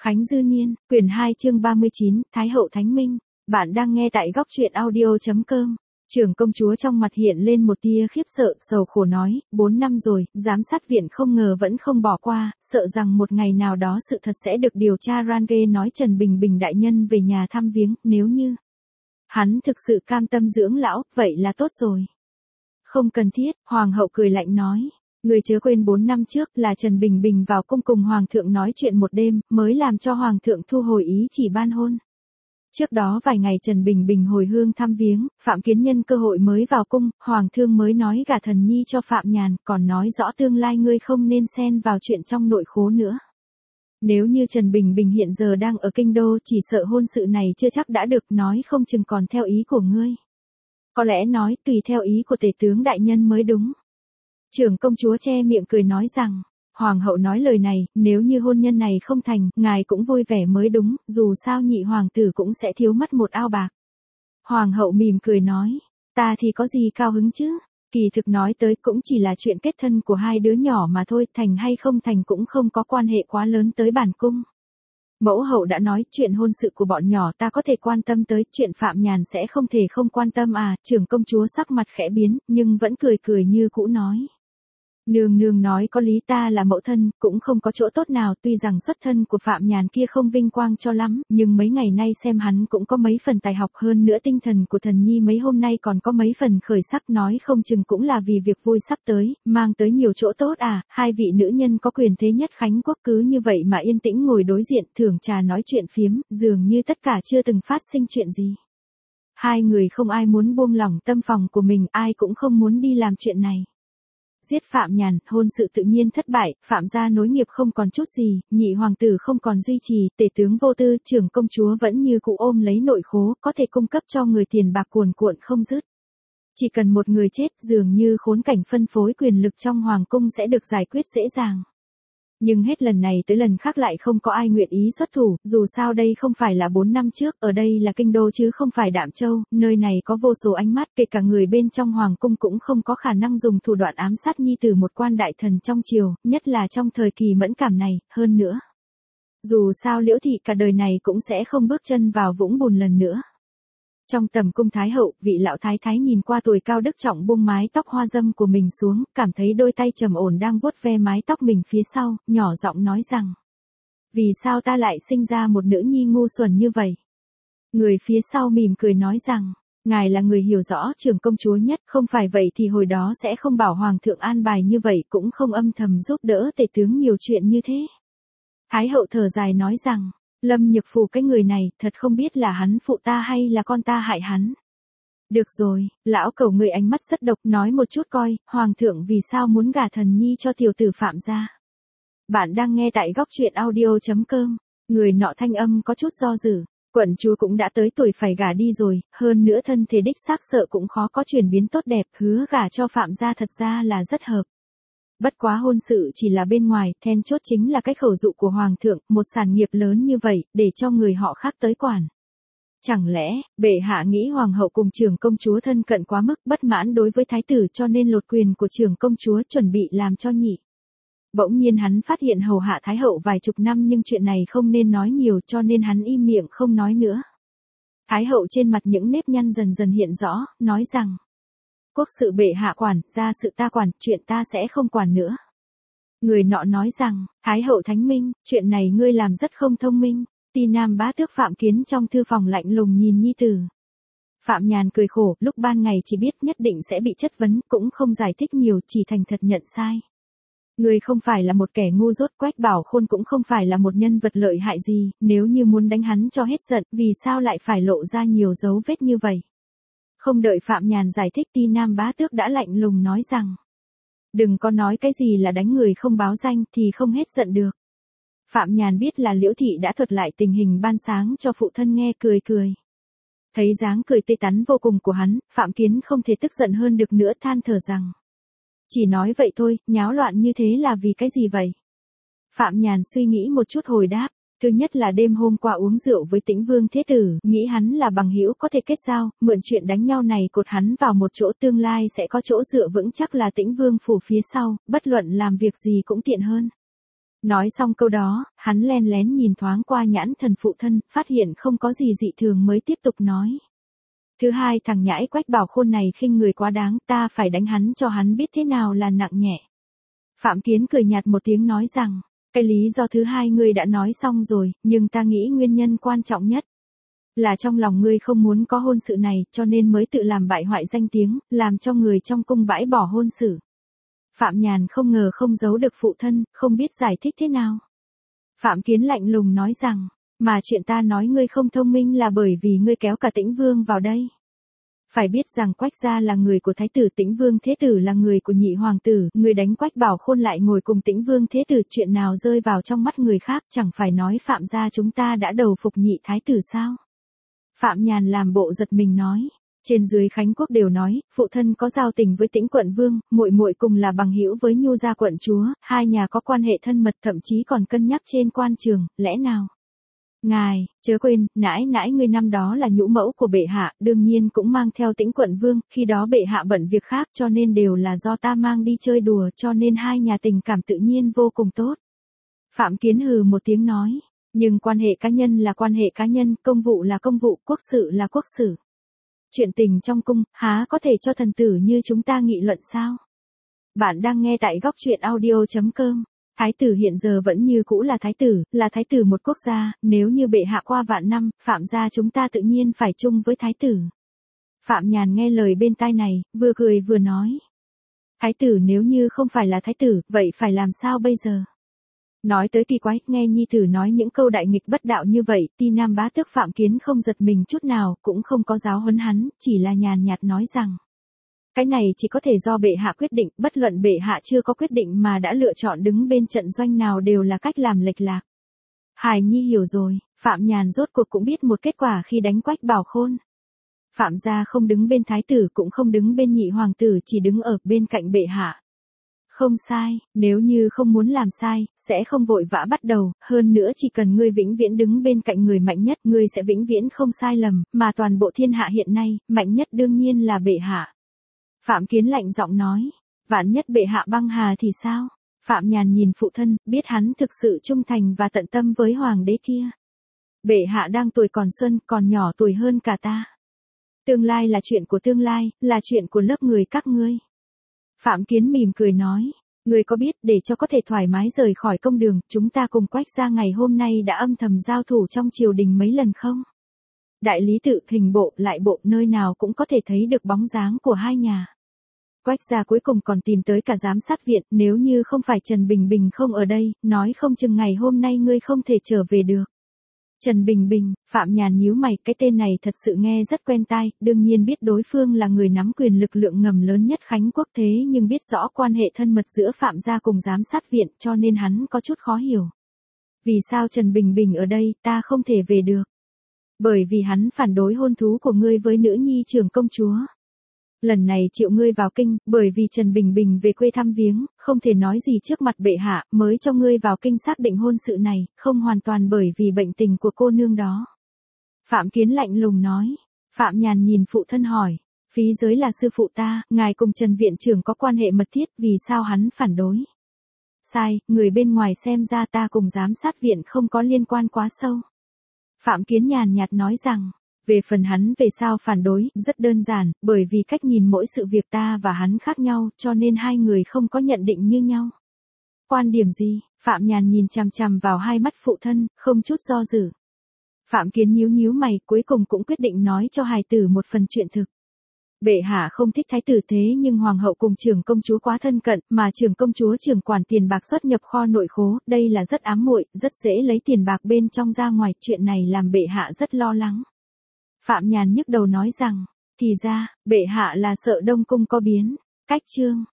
Khánh Dư Niên, quyển 2 chương 39, Thái hậu Thánh Minh. Bạn đang nghe tại góc truyện audio.com. Trưởng công chúa trong mặt hiện lên một tia khiếp sợ, sầu khổ nói, 4 năm rồi, giám sát viện không ngờ vẫn không bỏ qua, sợ rằng một ngày nào đó sự thật sẽ được điều tra. Range nói Trần Bình Bình đại nhân về nhà thăm viếng, nếu như hắn thực sự cam tâm dưỡng lão, vậy là tốt rồi. Không cần thiết, hoàng hậu cười lạnh nói. Người chớ quên 4 năm trước là Trần Bình Bình vào cung cùng hoàng thượng nói chuyện một đêm, mới làm cho hoàng thượng thu hồi ý chỉ ban hôn. Trước đó vài ngày Trần Bình Bình hồi hương thăm viếng, Phạm Kiến nhân cơ hội mới vào cung, hoàng thương mới nói gả thần nhi cho Phạm Nhàn, còn nói rõ tương lai ngươi không nên xen vào chuyện trong nội khố nữa. Nếu như Trần Bình Bình hiện giờ đang ở kinh đô, chỉ sợ hôn sự này chưa chắc đã được, nói không chừng còn theo ý của ngươi. Có lẽ nói tùy theo ý của tể tướng đại nhân mới đúng. Trưởng công chúa che miệng cười nói rằng, hoàng hậu nói lời này, nếu như hôn nhân này không thành, ngài cũng vui vẻ mới đúng, dù sao nhị hoàng tử cũng sẽ thiếu mất một ao bạc. Hoàng hậu mỉm cười nói, ta thì có gì cao hứng chứ, kỳ thực nói tới cũng chỉ là chuyện kết thân của hai đứa nhỏ mà thôi, thành hay không thành cũng không có quan hệ quá lớn tới bản cung. Mẫu hậu đã nói chuyện hôn sự của bọn nhỏ ta có thể quan tâm tới, chuyện Phạm Nhàn sẽ không thể không quan tâm à. Trưởng công chúa sắc mặt khẽ biến, nhưng vẫn cười cười như cũ nói. Nương nương nói có lý, ta là mẫu thân, cũng không có chỗ tốt nào, tuy rằng xuất thân của Phạm Nhàn kia không vinh quang cho lắm, nhưng mấy ngày nay xem hắn cũng có mấy phần tài học, hơn nữa tinh thần của thần nhi mấy hôm nay còn có mấy phần khởi sắc, nói không chừng cũng là vì việc vui sắp tới, mang tới nhiều chỗ tốt à. Hai vị nữ nhân có quyền thế nhất Khánh Quốc cứ như vậy mà yên tĩnh ngồi đối diện, thưởng trà nói chuyện phiếm, dường như tất cả chưa từng phát sinh chuyện gì. Hai người không ai muốn buông lỏng tâm phòng của mình, ai cũng không muốn đi làm chuyện này. Giết Phạm Nhàn, hôn sự tự nhiên thất bại, Phạm gia nối nghiệp không còn chút gì, nhị hoàng tử không còn duy trì, tể tướng vô tư, trưởng công chúa vẫn như cũ ôm lấy nội khố, có thể cung cấp cho người tiền bạc cuồn cuộn không dứt. Chỉ cần một người chết, dường như khốn cảnh phân phối quyền lực trong hoàng cung sẽ được giải quyết dễ dàng. Nhưng hết lần này tới lần khác lại không có ai nguyện ý xuất thủ, dù sao đây không phải là 4 năm trước, ở đây là kinh đô chứ không phải Đạm Châu, nơi này có vô số ánh mắt, kể cả người bên trong hoàng cung cũng không có khả năng dùng thủ đoạn ám sát nhi tử một quan đại thần trong triều, nhất là trong thời kỳ mẫn cảm này, hơn nữa. Dù sao Liễu thị cả đời này cũng sẽ không bước chân vào vũng bùn lần nữa. Trong tầm cung thái hậu, vị lão thái thái nhìn qua tuổi cao đức trọng buông mái tóc hoa dâm của mình xuống, cảm thấy đôi tay trầm ổn đang vuốt ve mái tóc mình phía sau, nhỏ giọng nói rằng. Vì sao ta lại sinh ra một nữ nhi ngu xuẩn như vậy? Người phía sau mỉm cười nói rằng, ngài là người hiểu rõ trưởng công chúa nhất, không phải vậy thì hồi đó sẽ không bảo hoàng thượng an bài như vậy, cũng không âm thầm giúp đỡ tể tướng nhiều chuyện như thế. Thái hậu thở dài nói rằng. Lâm Nhược Phù cái người này, thật không biết là hắn phụ ta hay là con ta hại hắn. Được rồi, lão cẩu người ánh mắt rất độc, nói một chút coi, hoàng thượng vì sao muốn gả thần nhi cho tiểu tử Phạm gia. Bạn đang nghe tại góc truyện audio.com, người nọ thanh âm có chút do dự, quận chúa cũng đã tới tuổi phải gả đi rồi, hơn nữa thân thể đích xác sợ cũng khó có chuyển biến tốt đẹp, hứa gả cho Phạm gia thật ra là rất hợp. Bất quá hôn sự chỉ là bên ngoài, then chốt chính là cái khẩu dụ của hoàng thượng, một sản nghiệp lớn như vậy, để cho người họ khác tới quản. Chẳng lẽ, bệ hạ nghĩ hoàng hậu cùng trưởng công chúa thân cận quá mức, bất mãn đối với thái tử cho nên lột quyền của trưởng công chúa chuẩn bị làm cho nhị. Bỗng nhiên hắn phát hiện hầu hạ thái hậu vài chục năm nhưng chuyện này không nên nói nhiều cho nên hắn im miệng không nói nữa. Thái hậu trên mặt những nếp nhăn dần dần hiện rõ, nói rằng. Quốc sự bệ hạ quản, gia sự ta quản, chuyện ta sẽ không quản nữa. Người nọ nói rằng, Thái hậu Thánh Minh, chuyện này ngươi làm rất không thông minh. Ti Nam bá tước Phạm Kiến trong thư phòng lạnh lùng nhìn nhi tử. Phạm Nhàn cười khổ, lúc ban ngày chỉ biết nhất định sẽ bị chất vấn, cũng không giải thích nhiều, chỉ thành thật nhận sai. Ngươi không phải là một kẻ ngu dốt, Quách Bảo Khôn cũng không phải là một nhân vật lợi hại gì, nếu như muốn đánh hắn cho hết giận, vì sao lại phải lộ ra nhiều dấu vết như vậy? Không đợi Phạm Nhàn giải thích, Ti Nam bá tước đã lạnh lùng nói rằng. Đừng có nói cái gì là đánh người không báo danh thì không hết giận được. Phạm Nhàn biết là Liễu thị đã thuật lại tình hình ban sáng cho phụ thân nghe, cười cười. Thấy dáng cười tươi tắn vô cùng của hắn, Phạm Kiến không thể tức giận hơn được nữa, than thở rằng. Chỉ nói vậy thôi, nháo loạn như thế là vì cái gì vậy? Phạm Nhàn suy nghĩ một chút hồi đáp. Thứ nhất là đêm hôm qua uống rượu với Tĩnh Vương Thế Tử, nghĩ hắn là bằng hữu có thể kết giao, mượn chuyện đánh nhau này cột hắn vào một chỗ, tương lai sẽ có chỗ dựa vững chắc là Tĩnh Vương phủ phía sau, bất luận làm việc gì cũng tiện hơn. Nói xong câu đó, hắn len lén nhìn thoáng qua nhãn thần phụ thân, phát hiện không có gì dị thường mới tiếp tục nói. Thứ hai, thằng nhãi Quách Bảo Khôn này khinh người quá đáng, ta phải đánh hắn cho hắn biết thế nào là nặng nhẹ. Phạm Kiến cười nhạt một tiếng nói rằng, cái lý do thứ hai ngươi đã nói xong rồi, nhưng ta nghĩ nguyên nhân quan trọng nhất là trong lòng ngươi không muốn có hôn sự này, cho nên mới tự làm bại hoại danh tiếng, làm cho người trong cung bãi bỏ hôn sự. Phạm Nhàn không ngờ không giấu được phụ thân, không biết giải thích thế nào. Phạm Kiến lạnh lùng nói rằng, mà chuyện ta nói ngươi không thông minh là bởi vì ngươi kéo cả Tĩnh Vương vào đây. Phải biết rằng Quách gia là người của Thái tử, Tĩnh Vương Thế Tử là người của nhị hoàng tử, người đánh Quách Bảo Khôn lại ngồi cùng Tĩnh Vương Thế Tử, chuyện nào rơi vào trong mắt người khác, chẳng phải nói Phạm gia chúng ta đã đầu phục nhị thái tử sao? Phạm Nhàn làm bộ giật mình nói, trên dưới Khánh Quốc đều nói, phụ thân có giao tình với Tĩnh quận vương, muội muội cùng là bằng hữu với Nhu gia quận chúa, hai nhà có quan hệ thân mật, thậm chí còn cân nhắc trên quan trường, lẽ nào? Ngài, chớ quên, nãi nãi ngươi năm đó là nhũ mẫu của bệ hạ, đương nhiên cũng mang theo Tĩnh quận vương, khi đó bệ hạ bận việc khác cho nên đều là do ta mang đi chơi đùa, cho nên hai nhà tình cảm tự nhiên vô cùng tốt. Phạm Kiến hừ một tiếng nói, nhưng quan hệ cá nhân là quan hệ cá nhân, công vụ là công vụ, quốc sự là quốc sự. Chuyện tình trong cung, há có thể cho thần tử như chúng ta nghị luận sao? Bạn đang nghe tại góc truyện audio.com. Thái tử hiện giờ vẫn như cũ là thái tử một quốc gia, nếu như bệ hạ qua vạn năm, Phạm gia chúng ta tự nhiên phải chung với thái tử. Phạm Nhàn nghe lời bên tai này, vừa cười vừa nói. Thái tử nếu như không phải là thái tử, vậy phải làm sao bây giờ? Nói tới kỳ quái, nghe nhi tử nói những câu đại nghịch bất đạo như vậy, Ti Nam bá tước Phạm Kiến không giật mình chút nào, cũng không có giáo huấn hắn, chỉ là nhàn nhạt nói rằng. Cái này chỉ có thể do bệ hạ quyết định, bất luận bệ hạ chưa có quyết định mà đã lựa chọn đứng bên trận doanh nào đều là cách làm lệch lạc. Hài nhi hiểu rồi, Phạm Nhàn rốt cuộc cũng biết một kết quả khi đánh Quách Bảo Khôn. Phạm gia không đứng bên thái tử cũng không đứng bên nhị hoàng tử, chỉ đứng ở bên cạnh bệ hạ. Không sai, nếu như không muốn làm sai, sẽ không vội vã bắt đầu, hơn nữa chỉ cần ngươi vĩnh viễn đứng bên cạnh người mạnh nhất, ngươi sẽ vĩnh viễn không sai lầm, mà toàn bộ thiên hạ hiện nay, mạnh nhất đương nhiên là bệ hạ. Phạm Kiến lạnh giọng nói, vạn nhất bệ hạ băng hà thì sao? Phạm Nhàn nhìn phụ thân, biết hắn thực sự trung thành và tận tâm với hoàng đế kia. Bệ hạ đang tuổi còn xuân, còn nhỏ tuổi hơn cả ta. Tương lai là chuyện của tương lai, là chuyện của lớp người các ngươi. Phạm Kiến mỉm cười nói, ngươi có biết để cho có thể thoải mái rời khỏi công đường, chúng ta cùng Quách gia ngày hôm nay đã âm thầm giao thủ trong triều đình mấy lần không? Đại lý tự, hình bộ, lại bộ, nơi nào cũng có thể thấy được bóng dáng của hai nhà. Quách gia cuối cùng còn tìm tới cả giám sát viện, nếu như không phải Trần Bình Bình không ở đây, nói không chừng ngày hôm nay ngươi không thể trở về được. Trần Bình Bình, Phạm Nhàn nhíu mày, cái tên này thật sự nghe rất quen tai, đương nhiên biết đối phương là người nắm quyền lực lượng ngầm lớn nhất Khánh Quốc, thế nhưng biết rõ quan hệ thân mật giữa Phạm gia cùng giám sát viện, cho nên hắn có chút khó hiểu. Vì sao Trần Bình Bình ở đây, ta không thể về được? Bởi vì hắn phản đối hôn thú của ngươi với nữ nhi trưởng công chúa. Lần này triệu ngươi vào kinh, bởi vì Trần Bình Bình về quê thăm viếng, không thể nói gì trước mặt bệ hạ, mới cho ngươi vào kinh xác định hôn sự này, không hoàn toàn bởi vì bệnh tình của cô nương đó. Phạm Kiến lạnh lùng nói. Phạm Nhàn nhìn phụ thân hỏi, Phí Giới là sư phụ ta, ngài cùng Trần viện trưởng có quan hệ mật thiết, vì sao hắn phản đối? Sai, người bên ngoài xem ra ta cùng giám sát viện không có liên quan quá sâu. Phạm Kiến nhàn nhạt nói rằng, về phần hắn về sao phản đối, rất đơn giản, bởi vì cách nhìn mỗi sự việc ta và hắn khác nhau, cho nên hai người không có nhận định như nhau. Quan điểm gì? Phạm Nhàn nhìn chằm chằm vào hai mắt phụ thân, không chút do dự. Phạm Kiến nhíu nhíu mày, cuối cùng cũng quyết định nói cho hài tử một phần chuyện thực. Bệ hạ không thích thái tử thế nhưng hoàng hậu cùng trưởng công chúa quá thân cận, mà trưởng công chúa trưởng quản tiền bạc xuất nhập kho nội khố, đây là rất ám muội, rất dễ lấy tiền bạc bên trong ra ngoài, chuyện này làm bệ hạ rất lo lắng. Phạm Nhàn nhức đầu nói rằng, thì ra, bệ hạ là sợ Đông Cung có biến, cách chương.